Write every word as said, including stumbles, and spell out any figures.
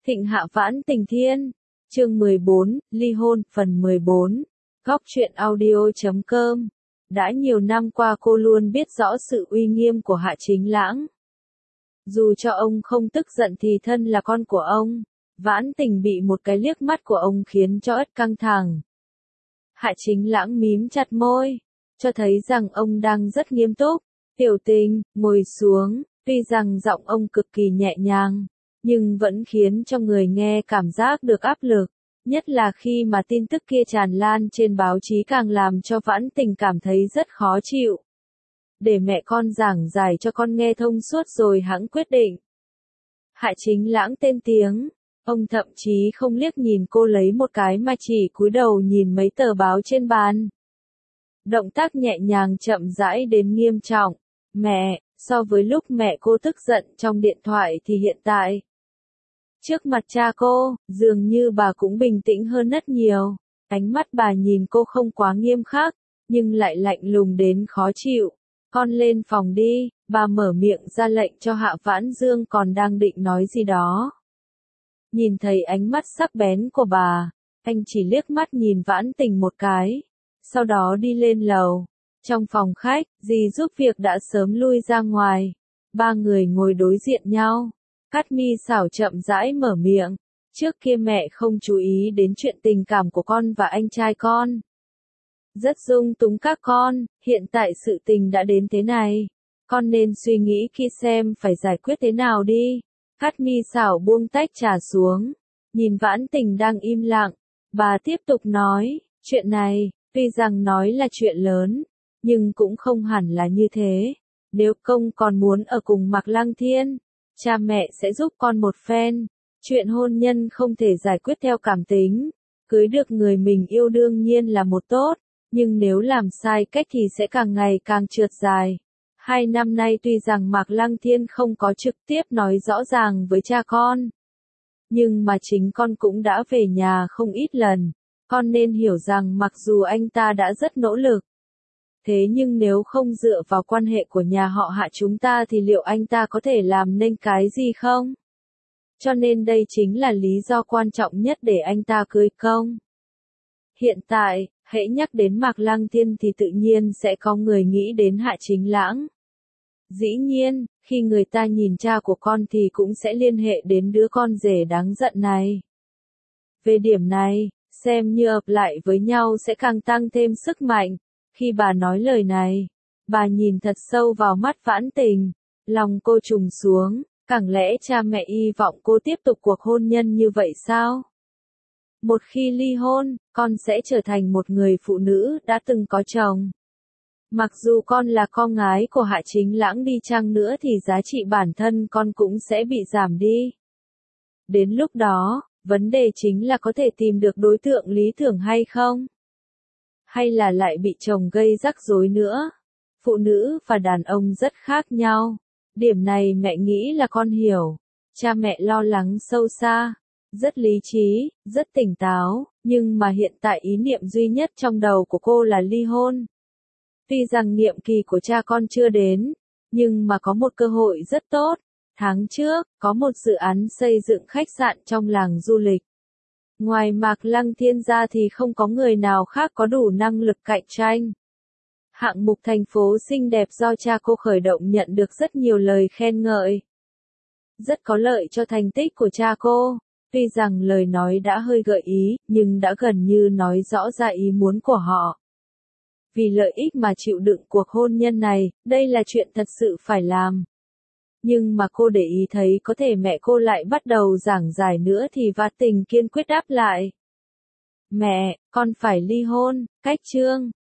Thịnh Hạ Vãn Tình Thiên, chương mười bốn, ly hôn, phần mười bốn. Góc truyện audio chấm com. Đã nhiều năm qua cô luôn biết rõ sự uy nghiêm của Hạ Chính Lãng. Dù cho ông không tức giận thì thân là con của ông, Vãn Tình bị một cái liếc mắt của ông khiến cho ất căng thẳng. Hạ Chính Lãng mím chặt môi, cho thấy rằng ông đang rất nghiêm túc. Tiểu Tình, ngồi xuống, tuy rằng giọng ông cực kỳ nhẹ nhàng, nhưng vẫn khiến cho người nghe cảm giác được áp lực, nhất là khi mà tin tức kia tràn lan trên báo chí càng làm cho Vãn Tình cảm thấy rất khó chịu. Để mẹ con giảng giải cho con nghe thông suốt rồi hẵng quyết định. Hạ Chính Lãng tên tiếng, ông thậm chí không liếc nhìn cô lấy một cái mà chỉ cúi đầu nhìn mấy tờ báo trên bàn. Động tác nhẹ nhàng chậm rãi đến nghiêm trọng. Mẹ, so với lúc mẹ cô tức giận trong điện thoại thì hiện tại, trước mặt cha cô, dường như bà cũng bình tĩnh hơn rất nhiều. Ánh mắt bà nhìn cô không quá nghiêm khắc, nhưng lại lạnh lùng đến khó chịu. Con lên phòng đi, bà mở miệng ra lệnh cho Hạ Vãn Dương còn đang định nói gì đó. Nhìn thấy ánh mắt sắc bén của bà, anh chỉ liếc mắt nhìn Vãn Tình một cái, sau đó đi lên lầu. Trong phòng khách, dì giúp việc đã sớm lui ra ngoài. Ba người ngồi đối diện nhau. Cát Mi xảo chậm rãi mở miệng. Trước kia mẹ không chú ý đến chuyện tình cảm của con và anh trai con. Rất dung túng các con, hiện tại sự tình đã đến thế này. Con nên suy nghĩ kỹ xem phải giải quyết thế nào đi. Cát Mi xảo buông tách trà xuống. Nhìn Vãn Tình đang im lặng. Bà tiếp tục nói, chuyện này, tuy rằng nói là chuyện lớn, nhưng cũng không hẳn là như thế. Nếu công còn muốn ở cùng Mạc Lăng Thiên, cha mẹ sẽ giúp con một phen. Chuyện hôn nhân không thể giải quyết theo cảm tính. Cưới được người mình yêu đương nhiên là một tốt, nhưng nếu làm sai cách thì sẽ càng ngày càng trượt dài. Hai năm nay tuy rằng Mạc Lăng Thiên không có trực tiếp nói rõ ràng với cha con, nhưng mà chính con cũng đã về nhà không ít lần. Con nên hiểu rằng mặc dù anh ta đã rất nỗ lực, thế nhưng nếu không dựa vào quan hệ của nhà họ Hạ chúng ta thì liệu anh ta có thể làm nên cái gì không? Cho nên đây chính là lý do quan trọng nhất để anh ta cưới công. Hiện tại, hễ nhắc đến Mạc Lăng Thiên thì tự nhiên sẽ có người nghĩ đến Hạ Chính Lãng. Dĩ nhiên, khi người ta nhìn cha của con thì cũng sẽ liên hệ đến đứa con rể đáng giận này. Về điểm này, xem như ập lại với nhau sẽ càng tăng thêm sức mạnh. Khi bà nói lời này, bà nhìn thật sâu vào mắt Vãn Tình, lòng cô trùng xuống, chẳng lẽ cha mẹ hy vọng cô tiếp tục cuộc hôn nhân như vậy sao? Một khi ly hôn, con sẽ trở thành một người phụ nữ đã từng có chồng. Mặc dù con là con gái của Hạ Chính Lãng đi chăng nữa thì giá trị bản thân con cũng sẽ bị giảm đi. Đến lúc đó, vấn đề chính là có thể tìm được đối tượng lý tưởng hay không? Hay là lại bị chồng gây rắc rối nữa? Phụ nữ và đàn ông rất khác nhau. Điểm này mẹ nghĩ là con hiểu. Cha mẹ lo lắng sâu xa, rất lý trí, rất tỉnh táo, nhưng mà hiện tại ý niệm duy nhất trong đầu của cô là ly hôn. Tuy rằng nhiệm kỳ của cha con chưa đến, nhưng mà có một cơ hội rất tốt. Tháng trước, có một dự án xây dựng khách sạn trong làng du lịch. Ngoài Mạc Lăng Thiên ra thì không có người nào khác có đủ năng lực cạnh tranh. Hạng mục thành phố xinh đẹp do cha cô khởi động nhận được rất nhiều lời khen ngợi. Rất có lợi cho thành tích của cha cô. Tuy rằng lời nói đã hơi gợi ý, nhưng đã gần như nói rõ ra ý muốn của họ. Vì lợi ích mà chịu đựng cuộc hôn nhân này, đây là chuyện thật sự phải làm. Nhưng mà cô để ý thấy có thể mẹ cô lại bắt đầu giảng giải nữa thì Vãn Tình kiên quyết đáp lại. Mẹ, con phải ly hôn, cách chương.